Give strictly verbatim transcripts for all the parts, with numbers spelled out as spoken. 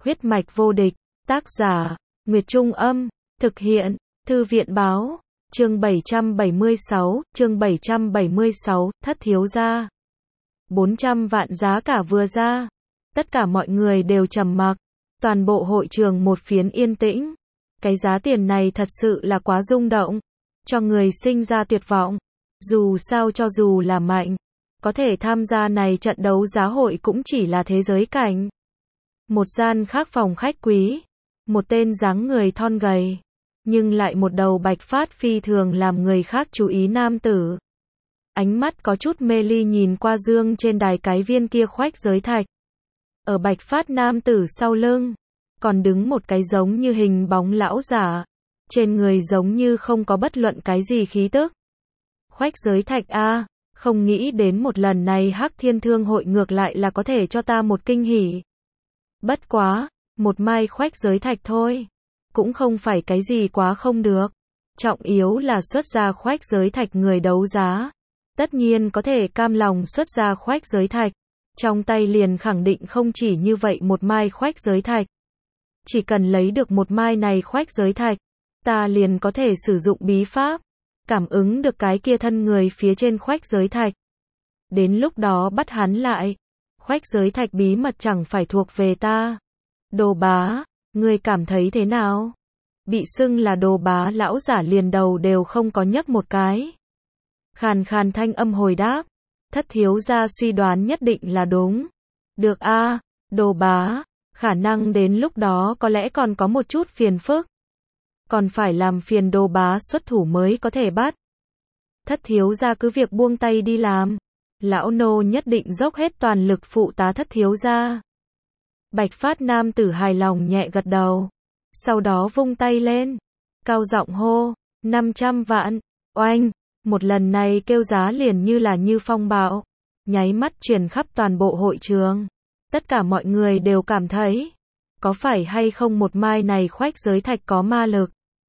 Huyết mạch vô địch, tác giả, Nguyệt Trung Âm, thực hiện, Thư viện Báo, chương bảy trăm bảy mươi sáu, chương bảy trăm bảy mươi sáu, thất thiếu gia. bốn trăm vạn giá cả vừa ra. Tất cả mọi người đều trầm mặc, toàn bộ hội trường một phiến yên tĩnh. Cái giá tiền này thật sự là quá rung động, cho người sinh ra tuyệt vọng. Dù sao cho dù là mạnh, có thể tham gia này trận đấu giá hội cũng chỉ là thế giới cảnh. Một gian khác phòng khách quý, một tên dáng người thon gầy, nhưng lại một đầu bạch phát phi thường làm người khác chú ý nam tử. Ánh mắt có chút mê ly nhìn qua dương trên đài cái viên kia khoách giới thạch. Ở bạch phát nam tử sau lưng, còn đứng một cái giống như hình bóng lão giả, trên người giống như không có bất luận cái gì khí tức. Khoách giới thạch a, không nghĩ đến một lần này Hắc Thiên Thương hội ngược lại là có thể cho ta một kinh hỉ. Bất quá, một mai khoách giới thạch thôi, cũng không phải cái gì quá không được. Trọng yếu là xuất ra khoách giới thạch người đấu giá, tất nhiên có thể cam lòng xuất ra khoách giới thạch, trong tay liền khẳng định không chỉ như vậy một mai khoách giới thạch. Chỉ cần lấy được một mai này khoách giới thạch, ta liền có thể sử dụng bí pháp, cảm ứng được cái kia thân người phía trên khoách giới thạch. Đến lúc đó bắt hắn lại, khoách giới thạch bí mật chẳng phải thuộc về ta. Đồ bá, ngươi cảm thấy thế nào? Bị xưng là đồ bá lão giả liền đầu đều không có nhấc một cái. Khàn khàn thanh âm hồi đáp, thất thiếu gia suy đoán nhất định là đúng. Được a, đồ bá, khả năng đến lúc đó có lẽ còn có một chút phiền phức. Còn phải làm phiền đồ bá xuất thủ mới có thể bắt. Thất thiếu gia cứ việc buông tay đi làm. Lão nô nhất định dốc hết toàn lực phụ tá thất thiếu gia. Bạch phát nam tử hài lòng nhẹ gật đầu. Sau đó vung tay lên, cao giọng hô, năm trăm vạn, oanh. Một lần này kêu giá liền như là như phong bạo, nháy mắt truyền khắp toàn bộ hội trường. Tất cả mọi người đều cảm thấy, có phải hay không một mai này khoách giới thạch có ma lực.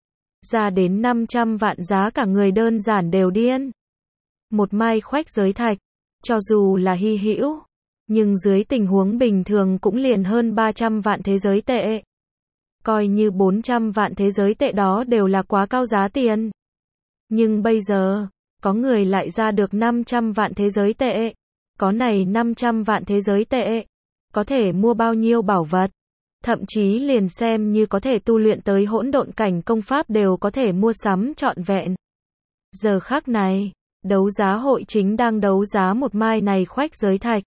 Ra đến năm trăm vạn giá cả người đơn giản đều điên. Một mai khoách giới thạch, cho dù là hy hữu, nhưng dưới tình huống bình thường cũng liền hơn ba trăm vạn thế giới tệ. Coi như bốn trăm vạn thế giới tệ đó đều là quá cao giá tiền. Nhưng bây giờ, có người lại ra được năm trăm vạn thế giới tệ. Có này năm trăm vạn thế giới tệ, có thể mua bao nhiêu bảo vật. Thậm chí liền xem như có thể tu luyện tới hỗn độn cảnh công pháp đều có thể mua sắm trọn vẹn. Giờ khắc này, đấu giá hội chính đang đấu giá một mai này khoách giới thạch.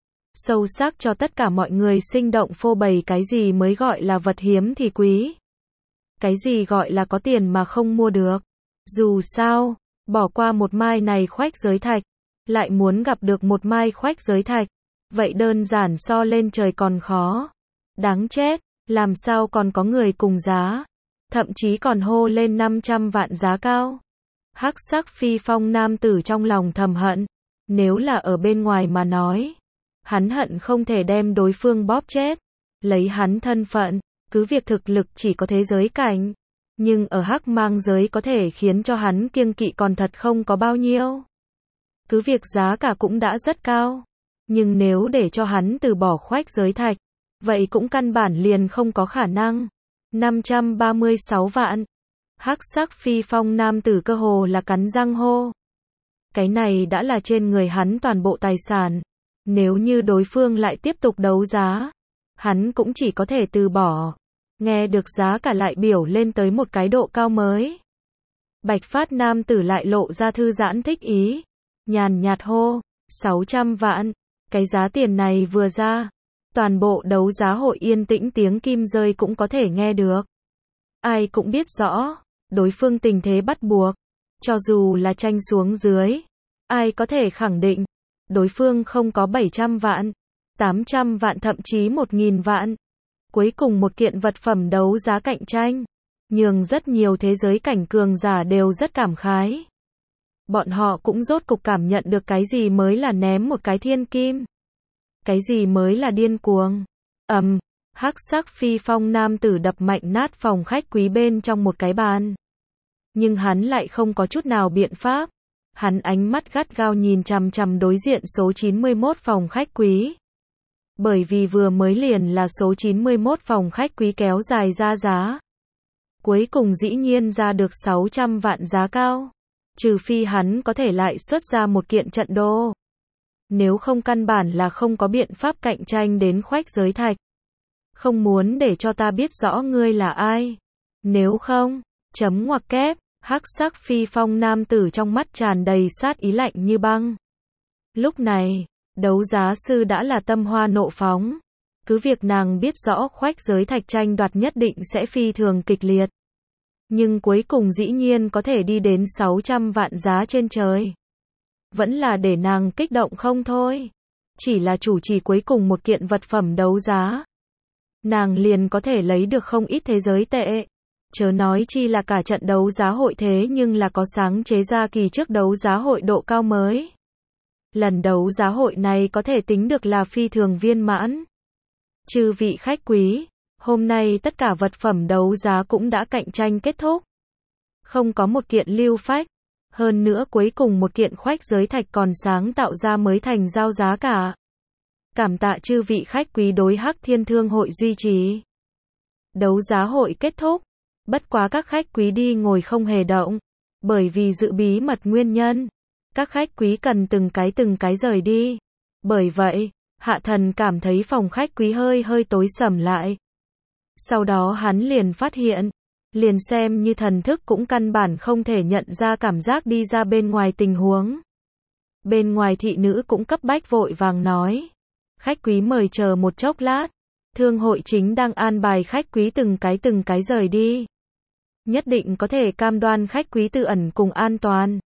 Sâu sắc cho tất cả mọi người sinh động phô bày cái gì mới gọi là vật hiếm thì quý. Cái gì gọi là có tiền mà không mua được. Dù sao, bỏ qua một mai này khoách giới thạch, lại muốn gặp được một mai khoách giới thạch, vậy đơn giản so lên trời còn khó. Đáng chết, làm sao còn có người cùng giá, thậm chí còn hô lên năm trăm vạn giá cao. Hắc sắc phi phong nam tử trong lòng thầm hận, nếu là ở bên ngoài mà nói, hắn hận không thể đem đối phương bóp chết. Lấy hắn thân phận, cứ việc thực lực chỉ có thế giới cảnh, nhưng ở hắc mang giới có thể khiến cho hắn kiêng kỵ còn thật không có bao nhiêu. Cứ việc giá cả cũng đã rất cao, nhưng nếu để cho hắn từ bỏ khoách giới thạch, vậy cũng căn bản liền không có khả năng. năm trăm ba mươi sáu vạn. Hắc sắc phi phong nam tử cơ hồ là cắn răng hô. Cái này đã là trên người hắn toàn bộ tài sản. Nếu như đối phương lại tiếp tục đấu giá, hắn cũng chỉ có thể từ bỏ. Nghe được giá cả lại biểu lên tới một cái độ cao mới. Bạch phát nam tử lại lộ ra thư giãn thích ý. Nhàn nhạt hô, sáu trăm vạn. Cái giá tiền này vừa ra, toàn bộ đấu giá hội yên tĩnh tiếng kim rơi cũng có thể nghe được. Ai cũng biết rõ, đối phương tình thế bắt buộc. Cho dù là tranh xuống dưới, ai có thể khẳng định, đối phương không có bảy trăm vạn, tám trăm vạn thậm chí một nghìn vạn. Cuối cùng một kiện vật phẩm đấu giá cạnh tranh, nhường rất nhiều thế giới cảnh cường giả đều rất cảm khái. Bọn họ cũng rốt cục cảm nhận được cái gì mới là ném một cái thiên kim. Cái gì mới là điên cuồng. Ầm, um, hắc sắc phi phong nam tử đập mạnh nát phòng khách quý bên trong một cái bàn. Nhưng hắn lại không có chút nào biện pháp. Hắn ánh mắt gắt gao nhìn chằm chằm đối diện số chín mươi mốt phòng khách quý. Bởi vì vừa mới liền là số chín mươi mốt phòng khách quý kéo dài ra giá. Cuối cùng dĩ nhiên ra được sáu trăm vạn giá cao. Trừ phi hắn có thể lại xuất ra một kiện trận đồ. Nếu không căn bản là không có biện pháp cạnh tranh đến khoách giới thạch. Không muốn để cho ta biết rõ ngươi là ai. Nếu không, chấm ngoặc kép, hắc sắc phi phong nam tử trong mắt tràn đầy sát ý lạnh như băng. Lúc này, đấu giá sư đã là tâm hoa nộ phóng. Cứ việc nàng biết rõ khoách giới thạch tranh đoạt nhất định sẽ phi thường kịch liệt. Nhưng cuối cùng dĩ nhiên có thể đi đến sáu trăm vạn giá trên trời. Vẫn là để nàng kích động không thôi. Chỉ là chủ trì cuối cùng một kiện vật phẩm đấu giá. Nàng liền có thể lấy được không ít thế giới tệ. Chớ nói chi là cả trận đấu giá hội thế nhưng là có sáng chế ra kỳ trước đấu giá hội độ cao mới. Lần đấu giá hội này có thể tính được là phi thường viên mãn. Chư vị khách quý, hôm nay tất cả vật phẩm đấu giá cũng đã cạnh tranh kết thúc. Không có một kiện lưu phách. Hơn nữa cuối cùng một kiện khoách giới thạch còn sáng tạo ra mới thành giao giá cả. Cảm tạ chư vị khách quý đối Hắc Thiên Thương hội duy trì. Đấu giá hội kết thúc. Bất quá các khách quý đi ngồi không hề động. Bởi vì giữ bí mật nguyên nhân. Các khách quý cần từng cái từng cái rời đi. Bởi vậy, Hạ Thần cảm thấy phòng khách quý hơi hơi tối sầm lại. Sau đó hắn liền phát hiện. Liền xem như thần thức cũng căn bản không thể nhận ra cảm giác đi ra bên ngoài tình huống. Bên ngoài thị nữ cũng cấp bách vội vàng nói. Khách quý mời chờ một chốc lát. Thương hội chính đang an bài khách quý từng cái từng cái rời đi. Nhất định có thể cam đoan khách quý tự ẩn cùng an toàn.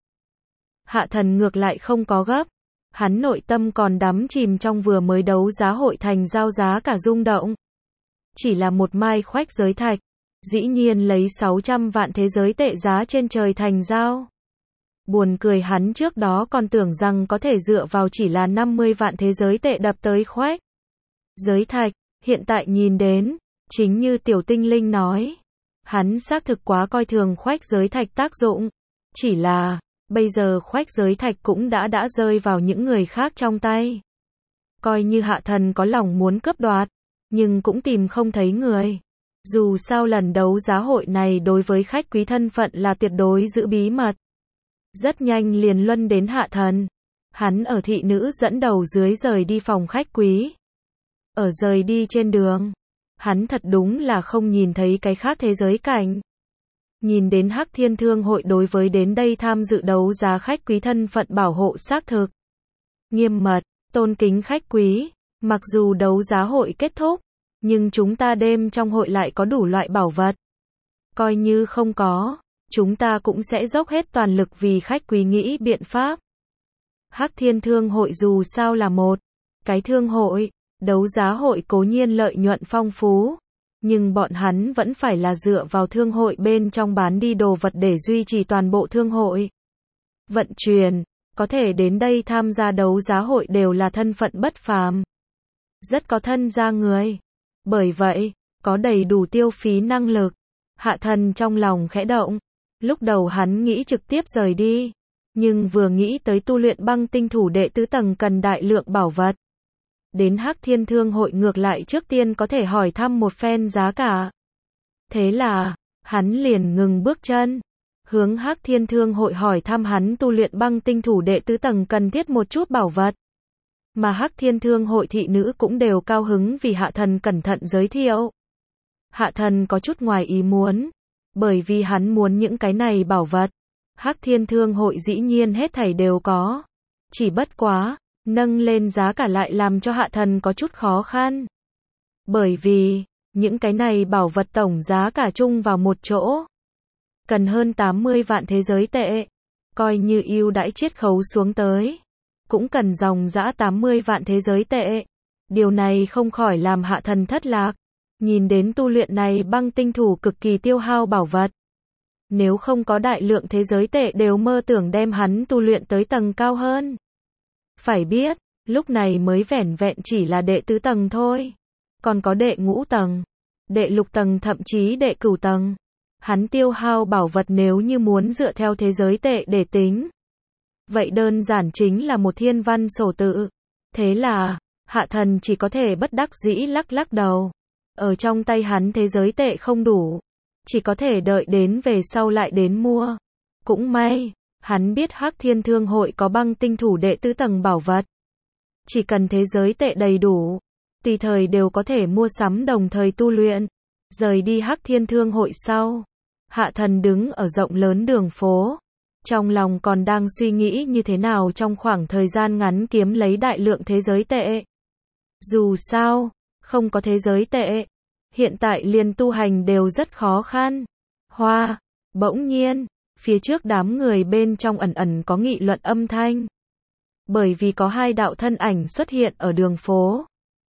Hạ Thần ngược lại không có gấp. Hắn nội tâm còn đắm chìm trong vừa mới đấu giá hội thành giao giá cả rung động. Chỉ là một mai khoách giới thạch. Dĩ nhiên lấy sáu trăm vạn thế giới tệ giá trên trời thành giao. Buồn cười hắn trước đó còn tưởng rằng có thể dựa vào chỉ là năm mươi vạn thế giới tệ đập tới khoách giới thạch, hiện tại nhìn đến, chính như tiểu tinh linh nói. Hắn xác thực quá coi thường khoách giới thạch tác dụng. Chỉ là, bây giờ khoách giới thạch cũng đã đã rơi vào những người khác trong tay. Coi như Hạ Thần có lòng muốn cướp đoạt, nhưng cũng tìm không thấy người. Dù sao lần đấu giá hội này đối với khách quý thân phận là tuyệt đối giữ bí mật. Rất nhanh liền luân đến Hạ Thần. Hắn ở thị nữ dẫn đầu dưới rời đi phòng khách quý. Ở rời đi trên đường, hắn thật đúng là không nhìn thấy cái khác thế giới cảnh. Nhìn đến Hắc Thiên Thương hội đối với đến đây tham dự đấu giá khách quý thân phận bảo hộ xác thực. Nghiêm mật, tôn kính khách quý, mặc dù đấu giá hội kết thúc, nhưng chúng ta đêm trong hội lại có đủ loại bảo vật. Coi như không có, chúng ta cũng sẽ dốc hết toàn lực vì khách quý nghĩ biện pháp. Hắc Thiên Thương hội dù sao là một cái thương hội, đấu giá hội cố nhiên lợi nhuận phong phú, nhưng bọn hắn vẫn phải là dựa vào thương hội bên trong bán đi đồ vật để duy trì toàn bộ thương hội. Vận chuyển, có thể đến đây tham gia đấu giá hội đều là thân phận bất phàm. Rất có thân gia người. Bởi vậy, có đầy đủ tiêu phí năng lực. Hạ Thần trong lòng khẽ động. Lúc đầu hắn nghĩ trực tiếp rời đi. Nhưng vừa nghĩ tới tu luyện băng tinh thủ đệ tứ tầng cần đại lượng bảo vật. Đến Hắc Thiên Thương hội ngược lại trước tiên có thể hỏi thăm một phen giá cả. Thế là, hắn liền ngừng bước chân. Hướng Hắc Thiên Thương hội hỏi thăm hắn tu luyện băng tinh thủ đệ tứ tầng cần thiết một chút bảo vật. Mà Hắc Thiên Thương hội thị nữ cũng đều cao hứng vì Hạ Thần cẩn thận giới thiệu. Hạ Thần có chút ngoài ý muốn. Bởi vì hắn muốn những cái này bảo vật. Hắc Thiên Thương hội dĩ nhiên hết thảy đều có. Chỉ bất quá, nâng lên giá cả lại làm cho Hạ Thần có chút khó khăn. Bởi vì, những cái này bảo vật tổng giá cả chung vào một chỗ. Cần hơn tám mươi vạn thế giới tệ. Coi như ưu đãi chiết khấu xuống tới. Cũng cần dòng dã tám mươi vạn thế giới tệ. Điều này không khỏi làm Hạ Thần thất lạc. Nhìn đến tu luyện này băng tinh thủ cực kỳ tiêu hao bảo vật. Nếu không có đại lượng thế giới tệ đều mơ tưởng đem hắn tu luyện tới tầng cao hơn. Phải biết, lúc này mới vẻn vẹn chỉ là đệ tứ tầng thôi. Còn có đệ ngũ tầng, đệ lục tầng thậm chí đệ cửu tầng. Hắn tiêu hao bảo vật nếu như muốn dựa theo thế giới tệ để tính. Vậy đơn giản chính là một thiên văn sổ tự. Thế là, Hạ thần chỉ có thể bất đắc dĩ lắc lắc đầu. Ở trong tay hắn thế giới tệ không đủ. Chỉ có thể đợi đến về sau lại đến mua. Cũng may, hắn biết Hắc Thiên Thương hội có băng tinh thủ đệ tứ tầng bảo vật. Chỉ cần thế giới tệ đầy đủ, tùy thời đều có thể mua sắm đồng thời tu luyện. Rời đi Hắc Thiên Thương hội sau, Hạ thần đứng ở rộng lớn đường phố. Trong lòng còn đang suy nghĩ như thế nào trong khoảng thời gian ngắn kiếm lấy đại lượng thế giới tệ. Dù sao, không có thế giới tệ, hiện tại liền tu hành đều rất khó khăn. Hoa, bỗng nhiên, phía trước đám người bên trong ẩn ẩn có nghị luận âm thanh. Bởi vì có hai đạo thân ảnh xuất hiện ở đường phố.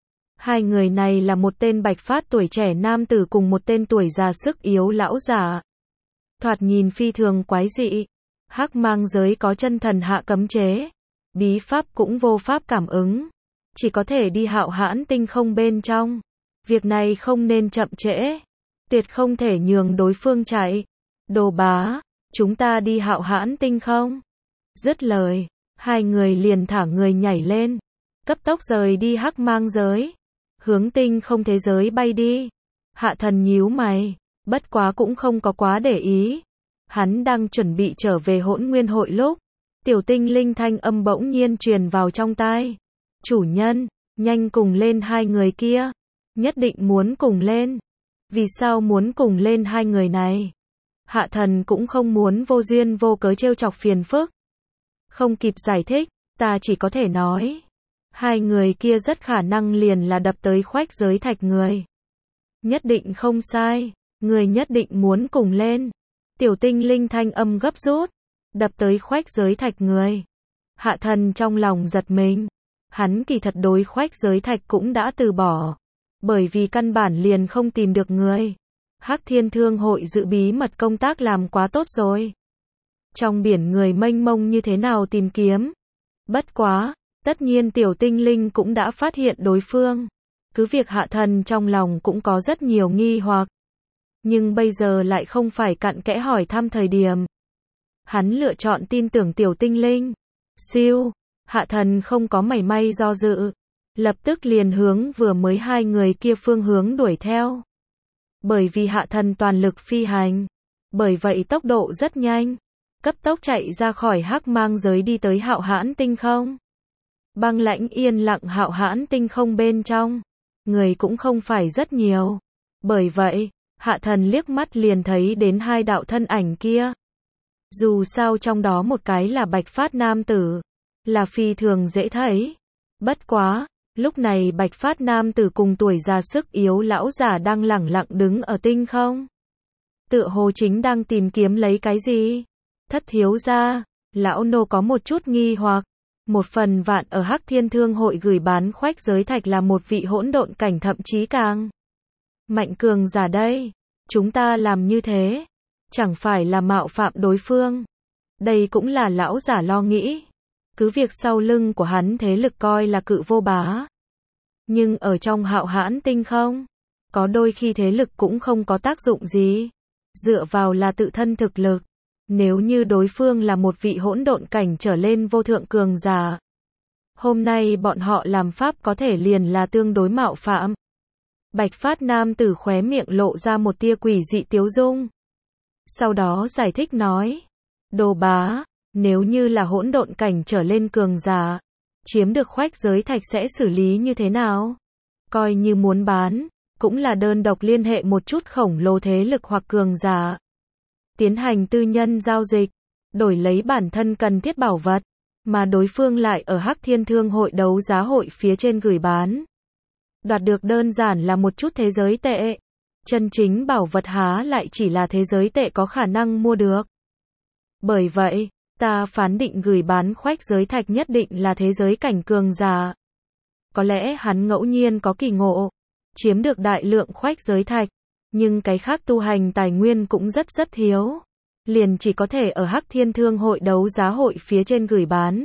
Hai người này là một tên bạch phát tuổi trẻ nam tử cùng một tên tuổi già sức yếu lão giả. Thoạt nhìn phi thường quái dị. Hắc mang giới có chân thần hạ cấm chế. Bí pháp cũng vô pháp cảm ứng. Chỉ có thể đi Hạo Hãn tinh không bên trong. Việc này không nên chậm trễ. Tuyệt không thể nhường đối phương chạy. Đồ bá, chúng ta đi Hạo Hãn tinh không? Dứt lời, hai người liền thả người nhảy lên. Cấp tốc rời đi hắc mang giới. Hướng tinh không thế giới bay đi. Hạ thần nhíu mày. Bất quá cũng không có quá để ý. Hắn đang chuẩn bị trở về Hỗn Nguyên hội lúc. Tiểu tinh linh thanh âm bỗng nhiên truyền vào trong tai. Chủ nhân, nhanh cùng lên hai người kia. Nhất định muốn cùng lên. Vì sao muốn cùng lên hai người này? Hạ thần cũng không muốn vô duyên vô cớ trêu chọc phiền phức. Không kịp giải thích, ta chỉ có thể nói. Hai người kia rất khả năng liền là đập tới khoách giới thạch người. Nhất định không sai, người nhất định muốn cùng lên. Tiểu tinh linh thanh âm gấp rút. Đập tới khoách giới thạch người. Hạ thần trong lòng giật mình. Hắn kỳ thật đối khoách giới thạch cũng đã từ bỏ. Bởi vì căn bản liền không tìm được người. Hắc Thiên Thương hội dự bí mật công tác làm quá tốt rồi. Trong biển người mênh mông như thế nào tìm kiếm? Bất quá, tất nhiên tiểu tinh linh cũng đã phát hiện đối phương. Cứ việc hạ thần trong lòng cũng có rất nhiều nghi hoặc. Nhưng bây giờ lại không phải cặn kẽ hỏi thăm thời điểm. Hắn lựa chọn tin tưởng tiểu tinh linh. Siêu, hạ thần không có mảy may do dự. Lập tức liền hướng vừa mới hai người kia phương hướng đuổi theo. Bởi vì hạ thần toàn lực phi hành. Bởi vậy tốc độ rất nhanh. Cấp tốc chạy ra khỏi hắc mang giới đi tới Hạo Hãn tinh không. Băng lãnh yên lặng Hạo Hãn tinh không bên trong. Người cũng không phải rất nhiều. Bởi vậy, hạ thần liếc mắt liền thấy đến hai đạo thân ảnh kia. Dù sao trong đó một cái là bạch phát nam tử. Là phi thường dễ thấy. Bất quá, lúc này bạch phát nam tử cùng tuổi già sức yếu lão giả đang lẳng lặng đứng ở tinh không. Tựa hồ chính đang tìm kiếm lấy cái gì? Thất thiếu gia, lão nô có một chút nghi hoặc. Một phần vạn ở Hắc Thiên Thương hội gửi bán khoách giới thạch là một vị hỗn độn cảnh thậm chí càng mạnh cường giả đây. Chúng ta làm như thế, chẳng phải là mạo phạm đối phương. Đây cũng là lão giả lo nghĩ. Cứ việc sau lưng của hắn thế lực coi là cự vô bá. Nhưng ở trong Hạo Hãn tinh không, có đôi khi thế lực cũng không có tác dụng gì. Dựa vào là tự thân thực lực. Nếu như đối phương là một vị hỗn độn cảnh trở lên vô thượng cường giả. Hôm nay bọn họ làm pháp có thể liền là tương đối mạo phạm. Bạch phát nam tử khóe miệng lộ ra một tia quỷ dị tiếu dung. Sau đó giải thích nói. Đồ bá, nếu như là hỗn độn cảnh trở lên cường giả, chiếm được khoách giới thạch sẽ xử lý như thế nào? Coi như muốn bán, cũng là đơn độc liên hệ một chút khổng lồ thế lực hoặc cường giả. Tiến hành tư nhân giao dịch, đổi lấy bản thân cần thiết bảo vật, mà đối phương lại ở Hắc Thiên Thương hội đấu giá hội phía trên gửi bán. Đoạt được đơn giản là một chút thế giới tệ. Chân chính bảo vật há lại chỉ là thế giới tệ có khả năng mua được. Bởi vậy, ta phán định gửi bán khoách giới thạch nhất định là thế giới cảnh cường giả. Có lẽ hắn ngẫu nhiên có kỳ ngộ, chiếm được đại lượng khoách giới thạch. Nhưng cái khác tu hành tài nguyên cũng rất rất thiếu. Liền chỉ có thể ở Hắc Thiên Thương hội đấu giá hội phía trên gửi bán.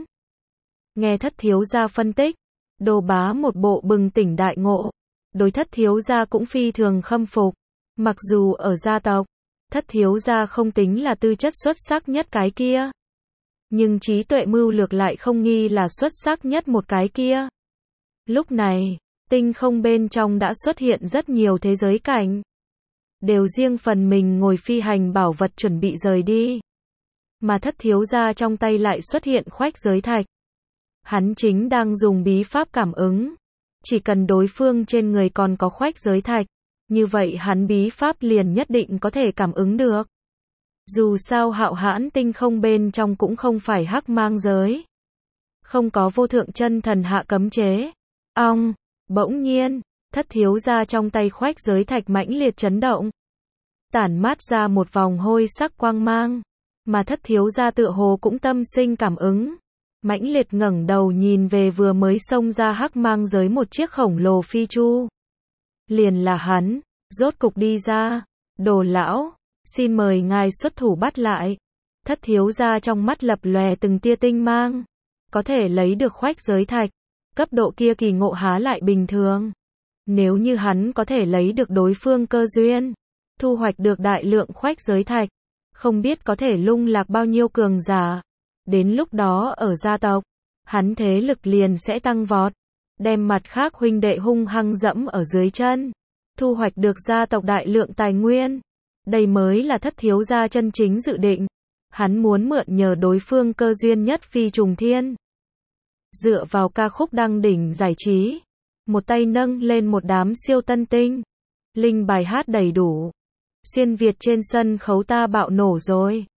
Nghe thất thiếu gia phân tích. Đồ bá một bộ bừng tỉnh đại ngộ. Đối thất thiếu gia cũng phi thường khâm phục. Mặc dù ở gia tộc, thất thiếu gia không tính là tư chất xuất sắc nhất cái kia. Nhưng trí tuệ mưu lược lại không nghi là xuất sắc nhất một cái kia. Lúc này, tinh không bên trong đã xuất hiện rất nhiều thế giới cảnh. Đều riêng phần mình ngồi phi hành bảo vật chuẩn bị rời đi. Mà thất thiếu gia trong tay lại xuất hiện khoách giới thạch. Hắn chính đang dùng bí pháp cảm ứng. Chỉ cần đối phương trên người còn có khoách giới thạch, như vậy hắn bí pháp liền nhất định có thể cảm ứng được. Dù sao hạo hãn tinh không bên trong cũng không phải hắc mang giới. Không có vô thượng chân thần hạ cấm chế. Ong, bỗng nhiên, thất thiếu gia trong tay khoách giới thạch mãnh liệt chấn động. Tản mát ra một vòng hôi sắc quang mang. Mà thất thiếu gia tựa hồ cũng tâm sinh cảm ứng. Mãnh liệt ngẩng đầu nhìn về vừa mới xông ra hắc mang giới một chiếc khổng lồ phi chu. Liền là hắn, rốt cục đi ra. Đồ lão, xin mời ngài xuất thủ bắt lại. Thất thiếu gia trong mắt lập lòe từng tia tinh mang. Có thể lấy được khoách giới thạch. Cấp độ kia kỳ ngộ há lại bình thường. Nếu như hắn có thể lấy được đối phương cơ duyên, thu hoạch được đại lượng khoách giới thạch, không biết có thể lung lạc bao nhiêu cường giả. Đến lúc đó ở gia tộc, hắn thế lực liền sẽ tăng vọt, đem mặt khác huynh đệ hung hăng dẫm ở dưới chân, thu hoạch được gia tộc đại lượng tài nguyên. Đây mới là thất thiếu gia chân chính dự định. Hắn muốn mượn nhờ đối phương cơ duyên nhất phi trùng thiên. Dựa vào ca khúc đăng đỉnh giải trí, một tay nâng lên một đám siêu tân tinh, linh bài hát đầy đủ. Xuyên Việt trên sân khấu ta bạo nổ rồi.